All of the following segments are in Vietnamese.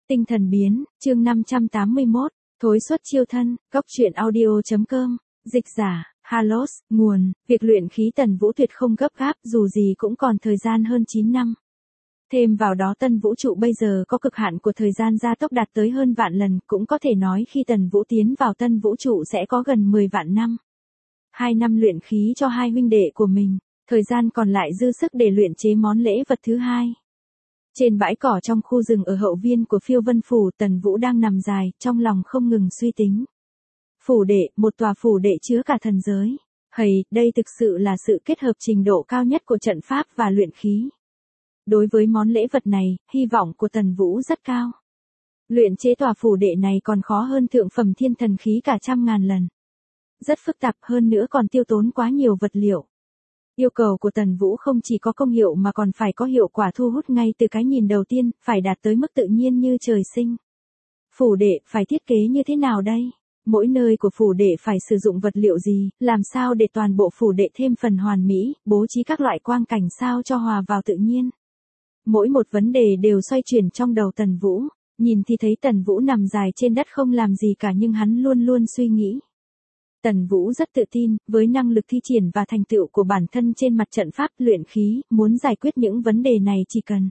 Tinh thần biến, chương 581, thối xuất chiêu thân, góc truyện audio.com, dịch giả, Halos, nguồn, việc luyện khí Tần Vũ tuyệt không gấp gáp dù gì cũng còn thời gian hơn 9 năm. Thêm vào đó tân vũ trụ bây giờ có cực hạn của thời gian gia tốc đạt tới hơn vạn lần, cũng có thể nói khi Tần Vũ tiến vào tân vũ trụ sẽ có gần 10 vạn năm. 2 năm luyện khí cho hai huynh đệ của mình, thời gian còn lại dư sức để luyện chế món lễ vật thứ hai. Trên bãi cỏ trong khu rừng ở hậu viên của Phiêu Vân Phủ, Tần Vũ đang nằm dài, trong lòng không ngừng suy tính. Phủ đệ, một tòa phủ đệ chứa cả thần giới. Đây thực sự là sự kết hợp trình độ cao nhất của trận pháp và luyện khí. Đối với món lễ vật này, hy vọng của Tần Vũ rất cao. Luyện chế tòa phủ đệ này còn khó hơn thượng phẩm thiên thần khí cả 100.000 lần. Rất phức tạp, hơn nữa còn tiêu tốn quá nhiều vật liệu. Yêu cầu của Tần Vũ không chỉ có công hiệu mà còn phải có hiệu quả thu hút ngay từ cái nhìn đầu tiên, phải đạt tới mức tự nhiên như trời sinh. Phủ đệ phải thiết kế như thế nào đây? Mỗi nơi của phủ đệ phải sử dụng vật liệu gì, làm sao để toàn bộ phủ đệ thêm phần hoàn mỹ, bố trí các loại quang cảnh sao cho hòa vào tự nhiên. Mỗi một vấn đề đều xoay chuyển trong đầu Tần Vũ, nhìn thì thấy Tần Vũ nằm dài trên đất không làm gì cả nhưng hắn luôn luôn suy nghĩ. Tần Vũ rất tự tin, với năng lực thi triển và thành tựu của bản thân trên mặt trận pháp luyện khí, muốn giải quyết những vấn đề này chỉ cần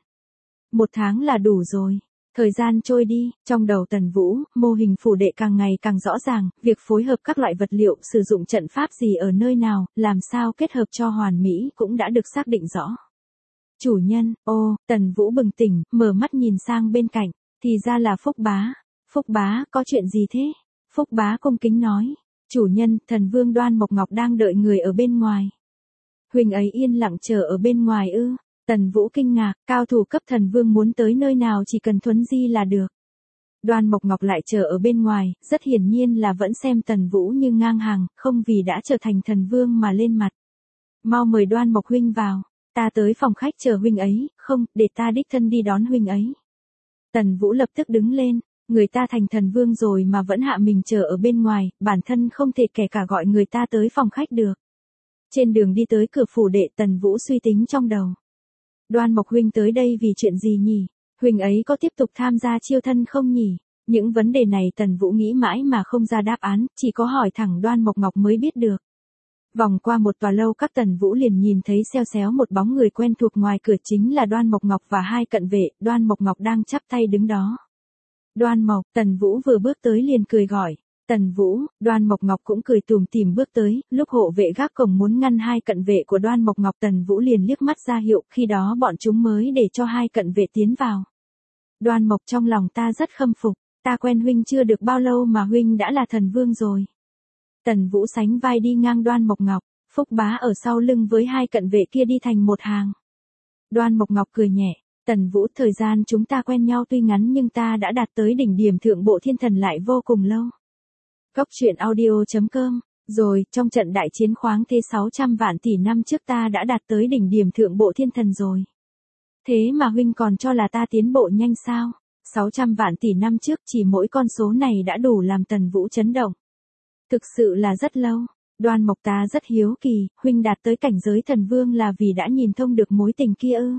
1 tháng là đủ rồi. Thời gian trôi đi, trong đầu Tần Vũ, mô hình phủ đệ càng ngày càng rõ ràng, việc phối hợp các loại vật liệu, sử dụng trận pháp gì ở nơi nào, làm sao kết hợp cho hoàn mỹ cũng đã được xác định rõ. Chủ nhân, Tần Vũ bừng tỉnh, mở mắt nhìn sang bên cạnh, thì ra là Phúc Bá. Phúc Bá, có chuyện gì thế? Phúc Bá cung kính nói. Chủ nhân, thần vương Đoan Mộc Ngọc đang đợi người ở bên ngoài. Huynh ấy yên lặng chờ ở bên ngoài ư? Tần Vũ kinh ngạc, cao thủ cấp thần vương muốn tới nơi nào chỉ cần thuấn di là được. Đoan Mộc Ngọc lại chờ ở bên ngoài, rất hiển nhiên là vẫn xem Tần Vũ như ngang hàng, không vì đã trở thành thần vương mà lên mặt. Mau mời Đoan Mộc huynh vào, ta tới phòng khách chờ huynh ấy, không, để ta đích thân đi đón huynh ấy. Tần Vũ lập tức đứng lên. Người ta thành thần vương rồi mà vẫn hạ mình chờ ở bên ngoài, bản thân không thể kể cả gọi người ta tới phòng khách được. Trên đường đi tới cửa phủ đệ, Tần Vũ suy tính trong đầu. Đoan Mộc huynh tới đây vì chuyện gì nhỉ? Huynh ấy có tiếp tục tham gia chiêu thân không nhỉ? Những vấn đề này Tần Vũ nghĩ mãi mà không ra đáp án, chỉ có hỏi thẳng Đoan Mộc Ngọc mới biết được. Vòng qua một tòa lâu các Tần Vũ liền nhìn thấy xeo xéo một bóng người quen thuộc ngoài cửa, chính là Đoan Mộc Ngọc và hai cận vệ. Đoan Mộc Ngọc đang chắp tay đứng đó. Đoan Mộc, Tần Vũ vừa bước tới liền cười gọi. Tần Vũ, Đoan Mộc Ngọc cũng cười tủm tỉm bước tới, lúc hộ vệ gác cổng muốn ngăn hai cận vệ của Đoan Mộc Ngọc, Tần Vũ liền liếc mắt ra hiệu, khi đó bọn chúng mới để cho hai cận vệ tiến vào. Đoan Mộc, trong lòng ta rất khâm phục, ta quen huynh chưa được bao lâu mà huynh đã là thần vương rồi. Tần Vũ sánh vai đi ngang Đoan Mộc Ngọc, Phúc Bá ở sau lưng với hai cận vệ kia đi thành một hàng. Đoan Mộc Ngọc cười nhẹ. Tần Vũ, thời gian chúng ta quen nhau tuy ngắn nhưng ta đã đạt tới đỉnh điểm thượng bộ thiên thần lại vô cùng lâu. Góc truyện audio.com, rồi, trong trận đại chiến khoáng thế 600 vạn tỷ năm trước ta đã đạt tới đỉnh điểm thượng bộ thiên thần rồi. Thế mà huynh còn cho là ta tiến bộ nhanh sao? 600 vạn tỷ năm trước chỉ mỗi con số này đã đủ làm Tần Vũ chấn động. Thực sự là rất lâu. Đoan Mộc, ta rất hiếu kỳ, huynh đạt tới cảnh giới thần vương là vì đã nhìn thông được mối tình kia ư?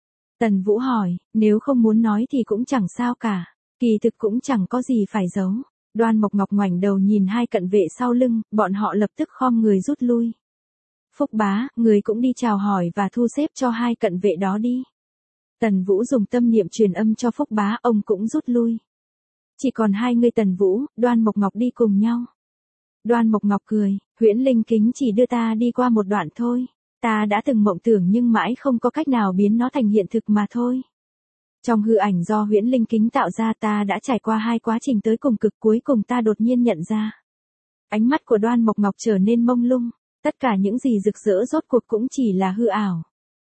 Tần Vũ hỏi, nếu không muốn nói thì cũng chẳng sao cả, kỳ thực cũng chẳng có gì phải giấu. Đoan Mộc Ngọc ngoảnh đầu nhìn hai cận vệ sau lưng, bọn họ lập tức khom người rút lui. Phúc Bá, người cũng đi chào hỏi và thu xếp cho hai cận vệ đó đi. Tần Vũ dùng tâm niệm truyền âm cho Phúc Bá, ông cũng rút lui. Chỉ còn hai người Tần Vũ, Đoan Mộc Ngọc đi cùng nhau. Đoan Mộc Ngọc cười, Huyễn Linh Kính chỉ đưa ta đi qua một đoạn thôi. Ta đã từng mộng tưởng nhưng mãi không có cách nào biến nó thành hiện thực mà thôi. Trong hư ảnh do Huyễn Linh Kính tạo ra, ta đã trải qua 2 quá trình tới cùng cực, cuối cùng ta đột nhiên nhận ra. Ánh mắt của Đoan Mộc Ngọc trở nên mông lung, tất cả những gì rực rỡ rốt cuộc cũng chỉ là hư ảo.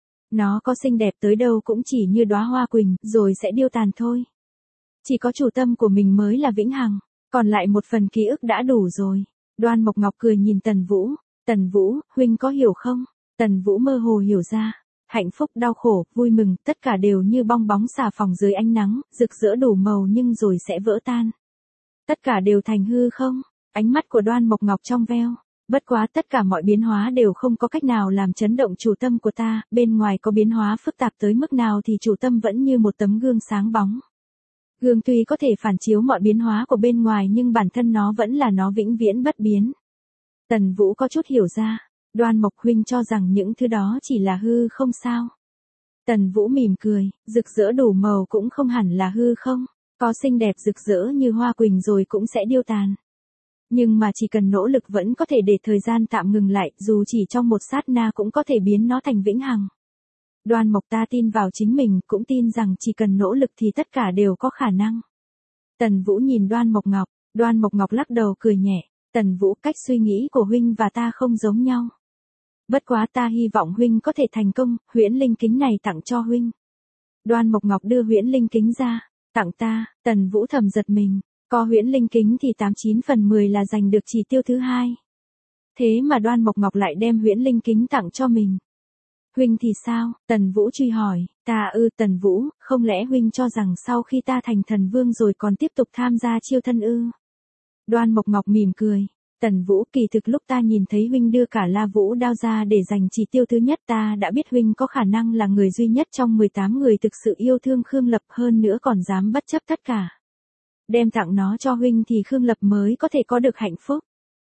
Nó có xinh đẹp tới đâu cũng chỉ như đóa hoa quỳnh, rồi sẽ điêu tàn thôi. Chỉ có chủ tâm của mình mới là vĩnh hằng, còn lại một phần ký ức đã đủ rồi. Đoan Mộc Ngọc cười nhìn Tần Vũ, Tần Vũ, huynh có hiểu không? Tần Vũ mơ hồ hiểu ra, hạnh phúc, đau khổ, vui mừng, tất cả đều như bong bóng xà phòng dưới ánh nắng, rực rỡ đủ màu nhưng rồi sẽ vỡ tan. Tất cả đều thành hư không? Ánh mắt của Đoan Mộc Ngọc trong veo. Bất quá tất cả mọi biến hóa đều không có cách nào làm chấn động chủ tâm của ta, bên ngoài có biến hóa phức tạp tới mức nào thì chủ tâm vẫn như một tấm gương sáng bóng. Gương tuy có thể phản chiếu mọi biến hóa của bên ngoài nhưng bản thân nó vẫn là nó vĩnh viễn bất biến. Tần Vũ có chút hiểu ra, Đoan Mộc huynh cho rằng những thứ đó chỉ là hư không sao? Tần Vũ mỉm cười, rực rỡ đủ màu cũng không hẳn là hư không, có xinh đẹp rực rỡ như hoa quỳnh rồi cũng sẽ điêu tàn. Nhưng mà chỉ cần nỗ lực vẫn có thể để thời gian tạm ngừng lại, dù chỉ trong một sát na cũng có thể biến nó thành vĩnh hằng. Đoan Mộc ta tin vào chính mình, cũng tin rằng chỉ cần nỗ lực thì tất cả đều có khả năng. Tần Vũ nhìn Đoan Mộc Ngọc lắc đầu cười nhẹ, Tần Vũ, cách suy nghĩ của huynh và ta không giống nhau. Bất quá ta hy vọng huynh có thể thành công, huyễn linh kính này tặng cho huynh. Đoan Mộc Ngọc đưa huyễn linh kính ra, tặng ta. Tần Vũ thầm giật mình, có huyễn linh kính thì 89 phần 10 là giành được chỉ tiêu thứ hai. Thế mà Đoan Mộc Ngọc lại đem huyễn linh kính tặng cho mình. Huynh thì sao? Tần Vũ truy hỏi. Tần Vũ, không lẽ huynh cho rằng sau khi ta thành thần vương rồi còn tiếp tục tham gia chiêu thân ư? Đoan Mộc Ngọc mỉm cười. Tần Vũ, kỳ thực lúc ta nhìn thấy huynh đưa cả La Vũ đao ra để giành chỉ tiêu thứ nhất, ta đã biết huynh có khả năng là người duy nhất trong 18 người thực sự yêu thương Khương Lập, hơn nữa còn dám bất chấp tất cả. Đem tặng nó cho huynh thì Khương Lập mới có thể có được hạnh phúc.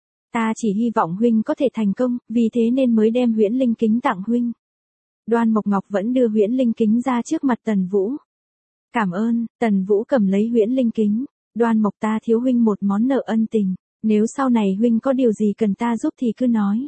Ta chỉ hy vọng huynh có thể thành công, vì thế nên mới đem huyễn linh kính tặng huynh. Đoan Mộc Ngọc vẫn đưa huyễn linh kính ra trước mặt Tần Vũ. Cảm ơn. Tần Vũ cầm lấy huyễn linh kính. Đoan Mộc, ta thiếu huynh một món nợ ân tình. Nếu sau này huynh có điều gì cần ta giúp thì cứ nói.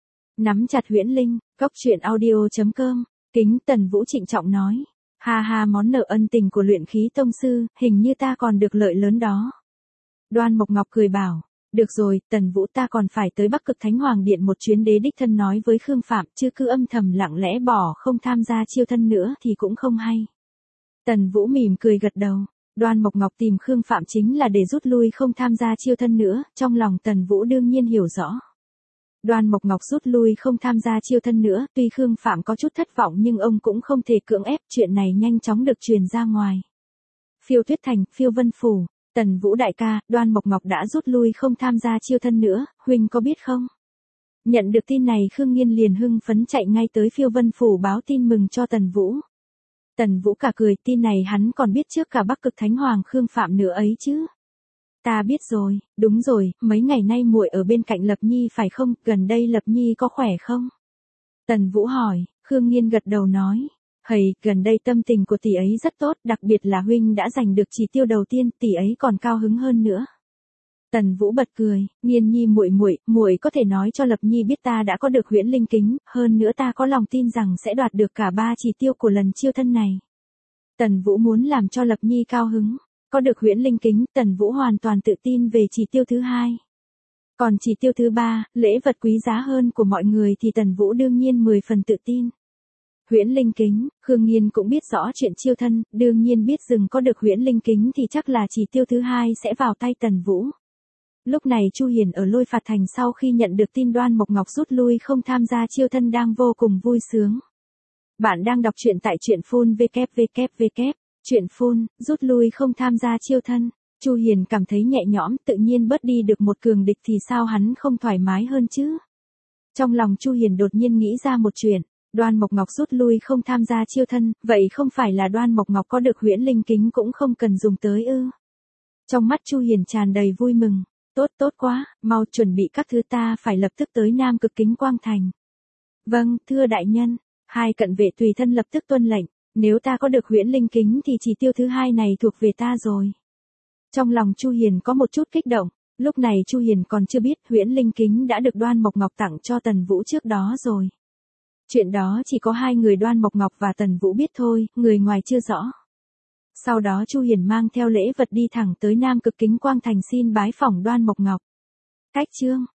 Nắm chặt huyễn linh, coctruyện.audio.com. Kính. Tần Vũ trịnh trọng nói. Ha, món nợ ân tình của luyện khí tông sư, hình như ta còn được lợi lớn đó. Đoan Mộc Ngọc cười bảo. Được rồi, Tần Vũ, ta còn phải tới Bắc Cực Thánh Hoàng Điện một chuyến, đế đích thân nói với Khương Phạm, chứ cứ âm thầm lặng lẽ bỏ không tham gia chiêu thân nữa thì cũng không hay. Tần Vũ mỉm cười gật đầu. Đoan Mộc Ngọc tìm Khương Phạm chính là để rút lui không tham gia chiêu thân nữa, trong lòng Tần Vũ đương nhiên hiểu rõ. Đoan Mộc Ngọc rút lui không tham gia chiêu thân nữa, tuy Khương Phạm có chút thất vọng nhưng ông cũng không thể cưỡng ép, chuyện này nhanh chóng được truyền ra ngoài. Phiêu Tuyết Thành, Phiêu Vân Phủ. Tần Vũ đại ca, Đoan Mộc Ngọc đã rút lui không tham gia chiêu thân nữa, huynh có biết không? Nhận được tin này Khương Nghiên liền hưng phấn chạy ngay tới Phiêu Vân Phủ báo tin mừng cho Tần Vũ. Tần Vũ cả cười, tin này hắn còn biết trước cả Bắc Cực Thánh Hoàng Khương Phạm nữa ấy chứ. Ta biết rồi, đúng rồi, mấy ngày nay muội ở bên cạnh Lập Nhi phải không, gần đây Lập Nhi có khỏe không? Tần Vũ hỏi. Khương Nghiên gật đầu nói. Gần đây tâm tình của tỷ ấy rất tốt, đặc biệt là huynh đã giành được chỉ tiêu đầu tiên, tỷ ấy còn cao hứng hơn nữa. Tần Vũ bật cười, Nghiên nhi muội có thể nói cho Lập Nhi biết ta đã có được huyễn linh kính, hơn nữa ta có lòng tin rằng sẽ đoạt được cả 3 chỉ tiêu của lần chiêu thân này. Tần Vũ muốn làm cho Lập Nhi cao hứng, có được huyễn linh kính, Tần Vũ hoàn toàn tự tin về chỉ tiêu thứ 2. Còn chỉ tiêu thứ 3, lễ vật quý giá hơn của mọi người thì Tần Vũ đương nhiên 10 phần tự tin. Huyễn linh kính, Khương Nghiên cũng biết rõ chuyện chiêu thân, đương nhiên biết rừng có được huyễn linh kính thì chắc là chỉ tiêu thứ 2 sẽ vào tay Tần Vũ. Lúc này Chu Hiền ở Lôi Phạt Thành sau khi nhận được tin Đoan Mộc Ngọc rút lui không tham gia chiêu thân đang vô cùng vui sướng. Bạn đang đọc truyện tại truyện phun www. Truyện phun, rút lui không tham gia chiêu thân. Chu Hiền cảm thấy nhẹ nhõm, tự nhiên bớt đi được một cường địch thì sao hắn không thoải mái hơn chứ. Trong lòng Chu Hiền đột nhiên nghĩ ra một chuyện. Đoan Mộc Ngọc rút lui không tham gia chiêu thân, vậy không phải là Đoan Mộc Ngọc có được huyễn linh kính cũng không cần dùng tới ư? Trong mắt Chu Hiền tràn đầy vui mừng. Tốt quá, mau chuẩn bị các thứ, ta phải lập tức tới Nam Cực Kính Quang Thành. Vâng, thưa đại nhân. 2 cận vệ tùy thân lập tức tuân lệnh. Nếu ta có được huyễn linh kính thì chỉ tiêu thứ 2 này thuộc về ta rồi. Trong lòng Chu Hiền có một chút kích động. Lúc này Chu Hiền còn chưa biết huyễn linh kính đã được Đoan Mộc Ngọc tặng cho Tần Vũ trước đó rồi. Chuyện đó chỉ có 2 người Đoan Mộc Ngọc và Tần Vũ biết thôi, người ngoài chưa rõ. Sau đó Chu Hiền mang theo lễ vật đi thẳng tới Nam Cực Kính Quang Thành xin bái phỏng Đoan Mộc Ngọc. Cách chương